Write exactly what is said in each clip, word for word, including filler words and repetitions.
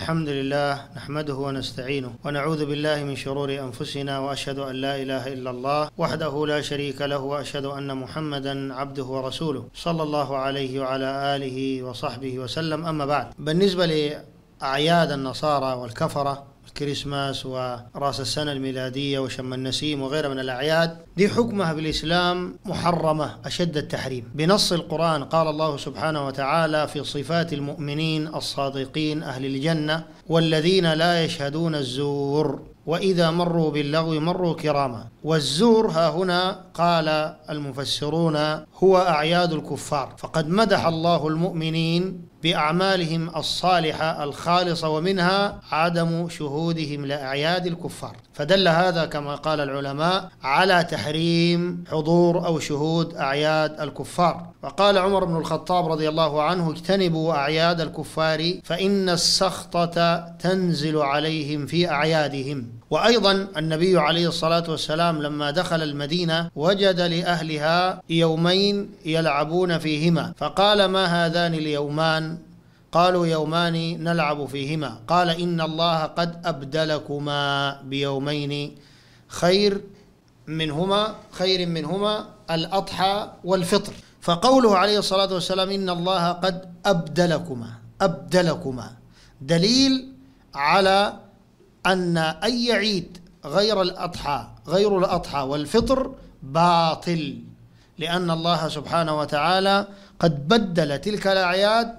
الحمد لله نحمده ونستعينه ونعوذ بالله من شرور أنفسنا، وأشهد أن لا إله إلا الله وحده لا شريك له، وأشهد أن محمدا عبده ورسوله صلى الله عليه وعلى آله وصحبه وسلم. أما بعد، بالنسبة لأعياد النصارى والكفرة، الكريسماس ورأس السنة الميلادية وشم النسيم وغيرها من الأعياد، دي حكمها بالإسلام محرمة أشد التحريم بنص القرآن. قال الله سبحانه وتعالى في صفات المؤمنين الصادقين أهل الجنة: والذين لا يشهدون الزور وإذا مروا باللغو مروا كراما. والزور ها هنا قال المفسرون هو أعياد الكفار، فقد مدح الله المؤمنين بأعمالهم الصالحة الخالصة، ومنها عدم شهودهم لأعياد الكفار، فدل هذا كما قال العلماء على تحريم حضور أو شهود أعياد الكفار. وقال عمر بن الخطاب رضي الله عنه: اجتنبوا أعياد الكفار فإن السخطة تنزل عليهم في أعيادهم. وأيضا النبي عليه الصلاة والسلام لما دخل المدينة وجد لأهلها يومين يلعبون فيهما، فقال: ما هذان اليومان؟ قالوا: يومان نلعب فيهما. قال: إن الله قد أبدلكما بيومين خير منهما خير منهما الأضحى والفطر. فقوله عليه الصلاة والسلام إن الله قد أبدلكما أبدلكما دليل على أن أي عيد غير الأضحى غير الأضحى والفطر باطل، لأن الله سبحانه وتعالى قد بدل تلك الأعياد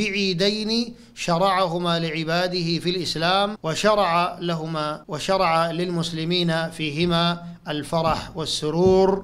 بعيدين شرعهما لعباده في الإسلام، وشرع لهما وشرع للمسلمين فيهما الفرح والسرور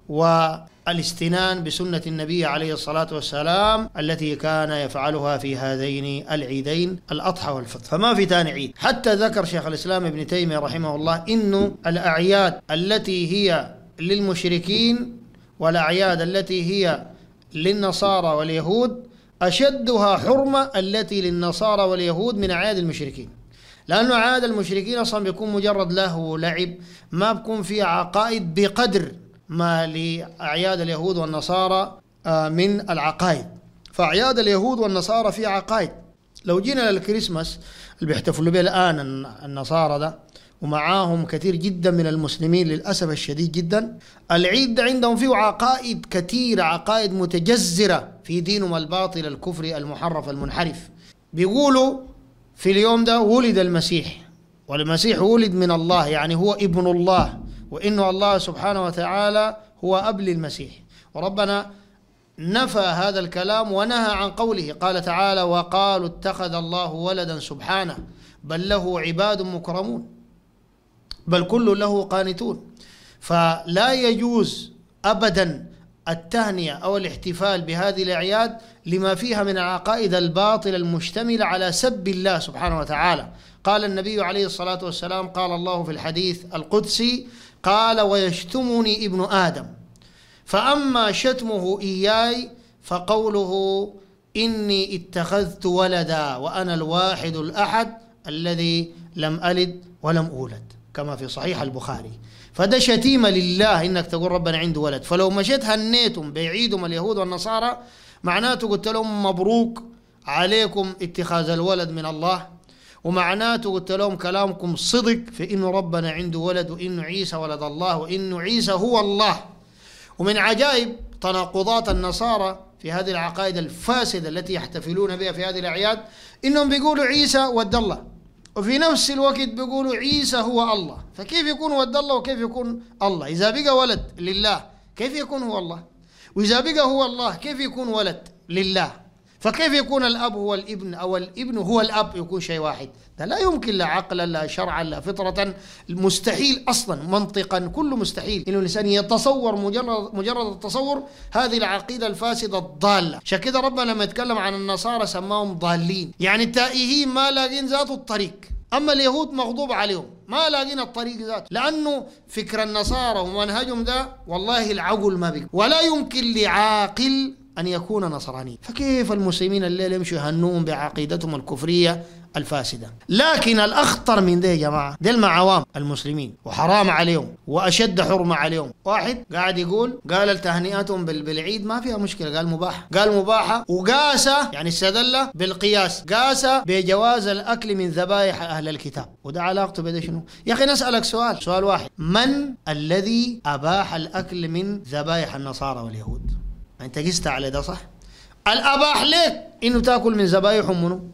والاستنان بسنة النبي عليه الصلاة والسلام التي كان يفعلها في هذين العيدين الأضحى والفطر، فما في تاني عيد. حتى ذكر شيخ الإسلام ابن تيمية رحمه الله إنه الأعياد التي هي للمشركين والأعياد التي هي للنصارى واليهود أشدها حرمة التي للنصارى واليهود من أعياد المشركين، لأنه أعياد المشركين أصلا بيكون مجرد له ولعب، ما بيكون فيها عقائد بقدر ما لأعياد اليهود والنصارى من العقائد. فأعياد اليهود والنصارى فيها عقائد. لو جينا للكريسماس اللي بيحتفلوا به الآن النصارى ده، ومعاهم كثير جدا من المسلمين للأسف الشديد جدا، العيد ده عندهم فيه عقائد كثيرة، عقائد متجذرة في دينهم الباطل الكفري المحرف المنحرف. بيقولوا في اليوم ده ولد المسيح، والمسيح ولد من الله، يعني هو ابن الله، وإنه الله سبحانه وتعالى هو أب للمسيح. وربنا نفى هذا الكلام ونهى عن قوله، قال تعالى: وقالوا اتخذ الله ولدا سبحانه بل له عباد مكرمون بل كل له قانتون. فلا يجوز أبدا التهنئة أو الاحتفال بهذه الأعياد لما فيها من العقائد الباطلة المشتملة على سب الله سبحانه وتعالى. قال النبي عليه الصلاة والسلام، قال الله في الحديث القدسي، قال: ويشتمني ابن آدم، فأما شتمه إياي فقوله إني اتخذت ولدا وأنا الواحد الأحد الذي لم ألد ولم أولد، كما في صحيح البخاري. فده شتيمة لله إنك تقول ربنا عنده ولد. فلو مشيت هنيتم بعيدهم اليهود والنصارى، معناته قلت لهم مبروك عليكم اتخاذ الولد من الله، ومعناته قلت لهم كلامكم صدق في إنه ربنا عنده ولد، وإنه عيسى ولد الله، وإنه عيسى هو الله. ومن عجائب تناقضات النصارى في هذه العقائد الفاسدة التي يحتفلون بها في هذه الأعياد، إنهم بيقولوا عيسى ود الله، وفي نفس الوقت بيقولوا عيسى هو الله. فكيف يكون ود الله وكيف يكون الله؟ إذا بقى ولد لله كيف يكون هو الله؟ وإذا بقى هو الله كيف يكون ولد لله؟ فكيف يكون الأب هو الابن أو الابن هو الأب؟ يكون شيء واحد؟ ده لا يمكن، لا عقلا لا شرعا لا فطرة، مستحيل أصلا، منطقا كله مستحيل إنه الإنسان يتصور مجرد مجرد التصور هذه العقيدة الفاسدة الضالة. عشان كده ربنا لما يتكلم عن النصارى سماهم ضالين، يعني التائهين ما لاقين ذاته الطريق. أما اليهود مغضوب عليهم، ما لاقين الطريق ذاته، لأنه فكر النصارى ومنهجهم ده والله العقل ما بيك، ولا يمكن لعاقل أن يكون نصراني. فكيف المسلمين الليل يمشوا يهنون بعقيدتهم الكفرية الفاسدة. لكن الأخطر من ده يا جماعة، ده مع عوام المسلمين وحرام عليهم وأشد حرمة عليهم. واحد قاعد يقول قال التهنئتهم بالعيد ما فيها مشكلة، قال مباح، قال مباحة، وقاس يعني استدل بالقياس، قاس بجواز الأكل من ذبائح أهل الكتاب. وده علاقته بده شنو؟ يا أخي نسألك سؤال سؤال واحد، من الذي أباح الأكل من ذبائح النصارى واليهود؟ أنت قست على ده صح؟ الأباح لك إنه تأكل من ذبائحهم منه؟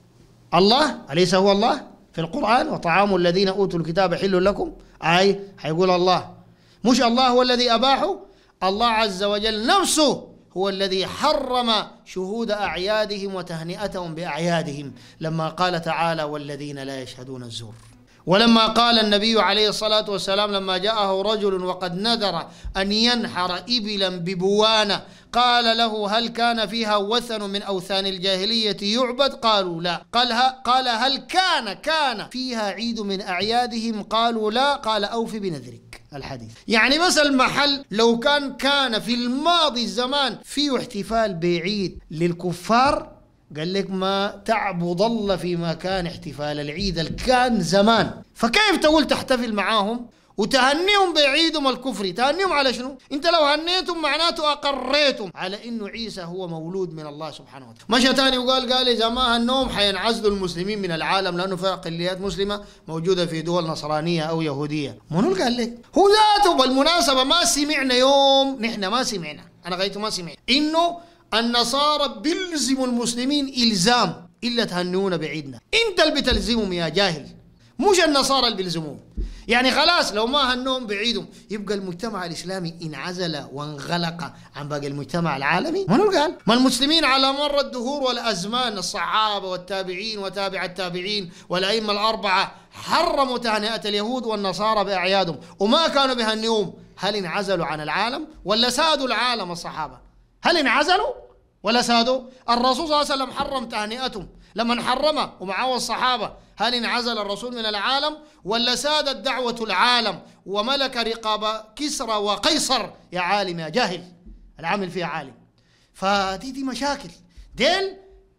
الله، أليس هو الله في القرآن وطعام الذين أوتوا الكتاب حل لكم؟ أي حيقول الله، مش الله هو الذي أباحه؟ الله عز وجل نفسه هو الذي حرم شهود أعيادهم وتهنئتهم بأعيادهم لما قال تعالى والذين لا يشهدون الزور. ولما قال النبي عليه الصلاة والسلام لما جاءه رجل وقد نذر أن ينحر إبلا ببوانة قال له هل كان فيها وثن من أوثان الجاهلية يعبد؟ قالوا لا. قال, قال هل كان كان فيها عيد من أعيادهم؟ قالوا لا. قال أوف بنذرك. الحديث يعني بس المحل لو كان كان في الماضي الزمان فيه احتفال بعيد للكفار، قال لك ما تعبد الله في مكان احتفال العيد الكان زمان، فكيف تقول تحتفل معاهم وتهنيهم بعيدهم الكفري؟ تهنيهم على شنو؟ انت لو هنيتم معناته اقريتم على انه عيسى هو مولود من الله سبحانه وتعالى. مشى ثاني وقال قال اذا ما هنوهم حينعزلوا المسلمين من العالم لانه في اقليات مسلمه موجوده في دول نصرانيه او يهوديه. منو اللي قال لك؟ هو ذاته. بالمناسبه ما سمعنا يوم، نحن ما سمعنا، انا غايته ما سمعت انه النصارى بيلزموا المسلمين إلزام إلا تهنون بعيدنا. أنت اللي بتلزمهم يا جاهل، مش النصارى اللي بيلزموهم. يعني خلاص لو ما هنوهم بعيدهم يبقى المجتمع الإسلامي انعزل وانغلق عن باقي المجتمع العالمي. منو قال؟ ما المسلمين على مر الدهور والأزمان الصحابة والتابعين وتابع التابعين والأئمة الأربعة حرموا تهنئة اليهود والنصارى بأعيادهم وما كانوا بيهنئوهم. هل انعزلوا عن العالم ولا سادوا العالم الصحابة؟ هل انعزلوا ولا سادوا؟ الرسول صلى الله عليه وسلم حرم تهنئتهم، لما حرمه ومعه الصحابة هل انعزل الرسول من العالم ولا سادت دعوة العالم وملك رقاب كسرى وقيصر؟ يا عالم يا جاهل، العامل فيها عالم. فدي دي مشاكل. ديل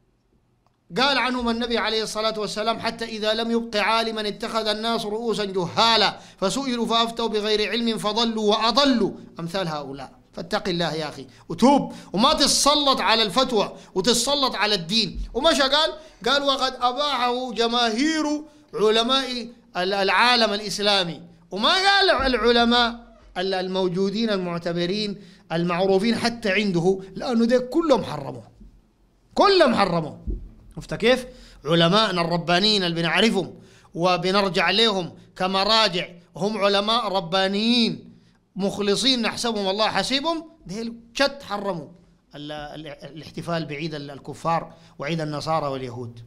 قال عنهم النبي عليه الصلاة والسلام حتى إذا لم يبق عالما اتخذ الناس رؤوسا جهالا فسئلوا فأفتوا بغير علم فضلوا وأضلوا أمثال هؤلاء. فاتق الله يا أخي وتوب وما تتسلط على الفتوى وتتسلط على الدين. ومشى قال قال وقد أباحه جماهير علماء العالم الإسلامي، وما قال العلماء الموجودين المعتبرين المعروفين حتى عنده، لأنه ده كلهم حرموا كلهم حرموا. شفت كيف؟ علماءنا الربانيين اللي بنعرفهم وبنرجع لهم كمراجع هم علماء ربانيين مخلصين نحسبهم الله حسيبهم، ده شت حرموا الاحتفال بعيد الكفار وعيد النصارى واليهود.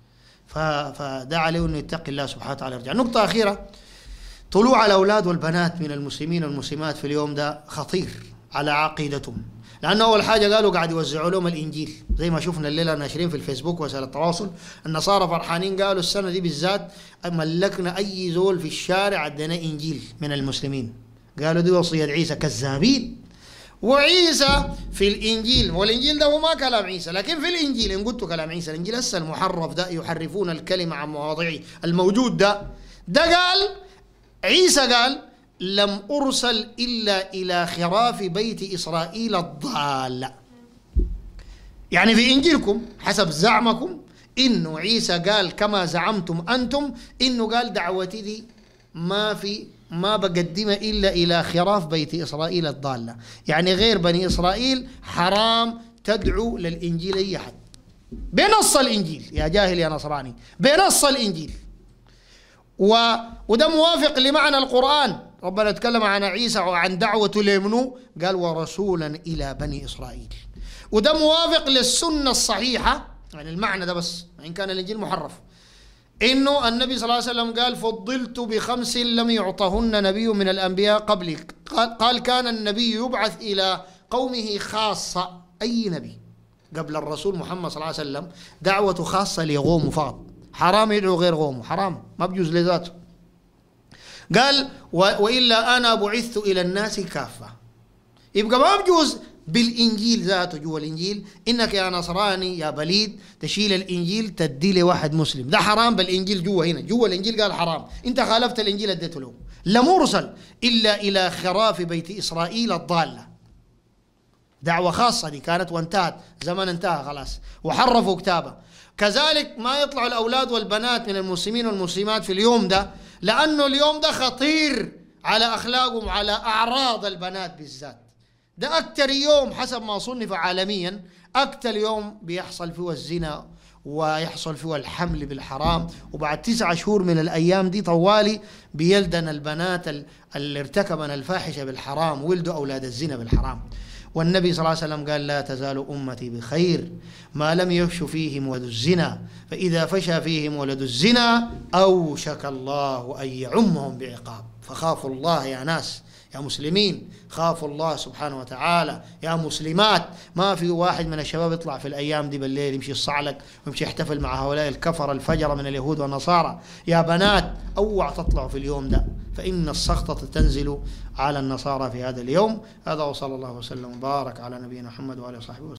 فده عليه انه يتقي الله سبحانه وتعالى. يرجع. نقطة أخيرة، طلوع الأولاد والبنات من المسلمين والمسلمات في اليوم ده خطير على عقيدتهم، لأنه أول حاجة قالوا قاعد يوزعوا لهم الإنجيل زي ما شفنا الليلة ناشرين في الفيسبوك وسائل التواصل. النصارى فرحانين قالوا السنة دي بالذات ملكنا أي زول في الشارع عندنا إنجيل من المسلمين. قالوا دي وصية عيسى، كذابين. وعيسى في الإنجيل، والإنجيل ده هو ما كلام عيسى، لكن في الإنجيل إن قلت كلام عيسى، الإنجيل هسه المحرف ده يحرفون الكلمة عن مواضعه الموجود ده ده قال عيسى قال لم أرسل إلا إلى خراف بيت إسرائيل الضالة. يعني في إنجيلكم حسب زعمكم إنه عيسى قال كما زعمتم أنتم إنه قال دعوتي دي ما في ما بقدمها إلا إلى خراف بيت إسرائيل الضالة، يعني غير بني إسرائيل حرام تدعو للإنجيل أي أحد بنص الإنجيل. يا جاهل يا نصراني، بنص الإنجيل. و... وده موافق لمعنى القرآن. ربنا تكلم عن عيسى وعن دعوته لمنو، قال ورسولا إلى بني إسرائيل. وده موافق للسنة الصحيحة، يعني المعنى ده بس إن كان الإنجيل محرف، إنه النبي صلى الله عليه وسلم قال فضلت بخمس لم يعطهن نبي من الأنبياء قبلي. قال, قال كان النبي يبعث إلى قومه خاصة. أي نبي قبل الرسول محمد صلى الله عليه وسلم دعوته خاصة لقومه فقط، حرام يدعو غير قومه، حرام ما بجوز لذاته. قال وإلا أنا بعثت إلى الناس كافة، يبقى ما بجوز بالإنجيل ذاته جوا الإنجيل إنك يا نصراني يا بليد تشيل الإنجيل تدي لواحد مسلم، ده حرام بالإنجيل جوا هنا، جوا الإنجيل قال حرام، أنت خالفت الإنجيل اديته له. لمرسل إلا إلى خراف بيت إسرائيل الضالة. دعوة خاصة دي كانت وانتهت، زمن انتهى خلاص، وحرفوا كتابه. كذلك ما يطلع الأولاد والبنات من المسلمين والمسلمات في اليوم ده، لأنه اليوم ده خطير على أخلاقهم وعلى أعراض البنات بالذات. ده أكتر يوم حسب ما صنف عالميا، أكتر يوم بيحصل فيه الزنا ويحصل فيه الحمل بالحرام، وبعد تسعة شهور من الأيام دي طوالي بيلدن البنات اللي ارتكبن الفاحشة بالحرام ولدوا أولاد الزنا بالحرام. والنبي صلى الله عليه وسلم قال لا تزال أمتي بخير ما لم يفش فيهم ولد الزنا، فإذا فشى فيهم ولد الزنا أوشك الله أن يعمهم بعقاب. فخافوا الله يا ناس يا مسلمين، خافوا الله سبحانه وتعالى يا مسلمات. ما في واحد من الشباب يطلع في الأيام دي بالليل يمشي الصعلق ويمشي يحتفل مع هؤلاء الكفر الفجر من اليهود والنصارى. يا بنات اوعوا تطلعوا في اليوم ده، فإن السخطة تنزل على النصارى في هذا اليوم. هذا وصلى الله وسلم وبارك على نبينا محمد وآله وصحبه وسلم.